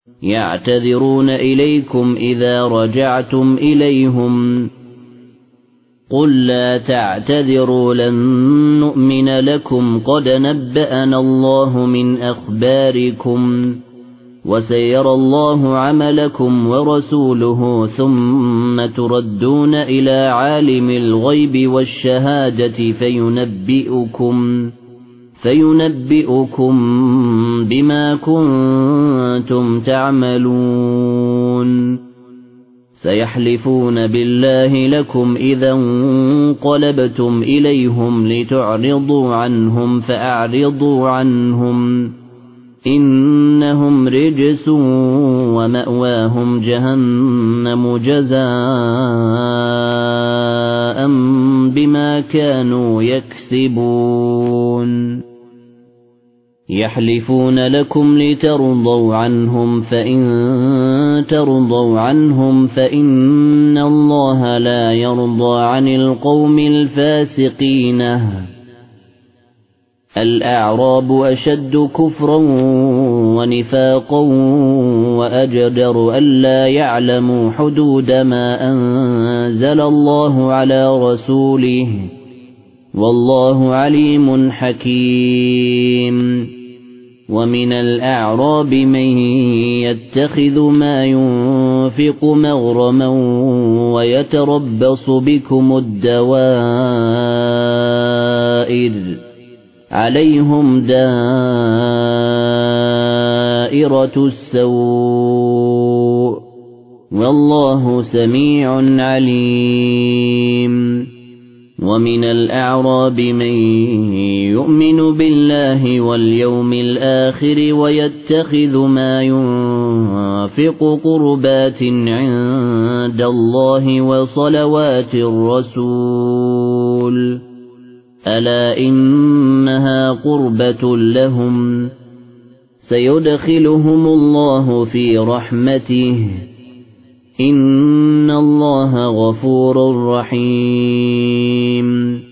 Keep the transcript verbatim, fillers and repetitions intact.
يعتذرون إليكم إذا رجعتم إليهم قل لا تعتذروا لن نؤمن لكم قد نبأنا الله من أخباركم وسيرى الله عملكم ورسوله ثم تردون إلى عالم الغيب والشهادة فينبئكم فينبئكم بما كنتم تعملون سيحلفون بالله لكم إذا انقلبتم إليهم لتعرضوا عنهم فأعرضوا عنهم إنهم رجس ومأواهم جهنم جزاء بما كانوا يكسبون يحلفون لكم لترضوا عنهم فإن ترضوا عنهم فإن الله لا يرضى عن القوم الفاسقين الأعراب أشد كفرا ونفاقا وأجدر ألا يعلموا حدود ما أنزل الله على رسوله والله عليم حكيم ومن الأعراب من يتخذ ما ينفق مغرما ويتربص بكم الدوائر عليهم دائرة السوء والله سميع عليم ومن الأعراب من يؤمن بالله واليوم الآخر ويتخذ ما ينفق قربات عند الله وصلوات الرسول ألا إنها قربة لهم سيدخلهم الله في رحمته إن الله غفور رحيم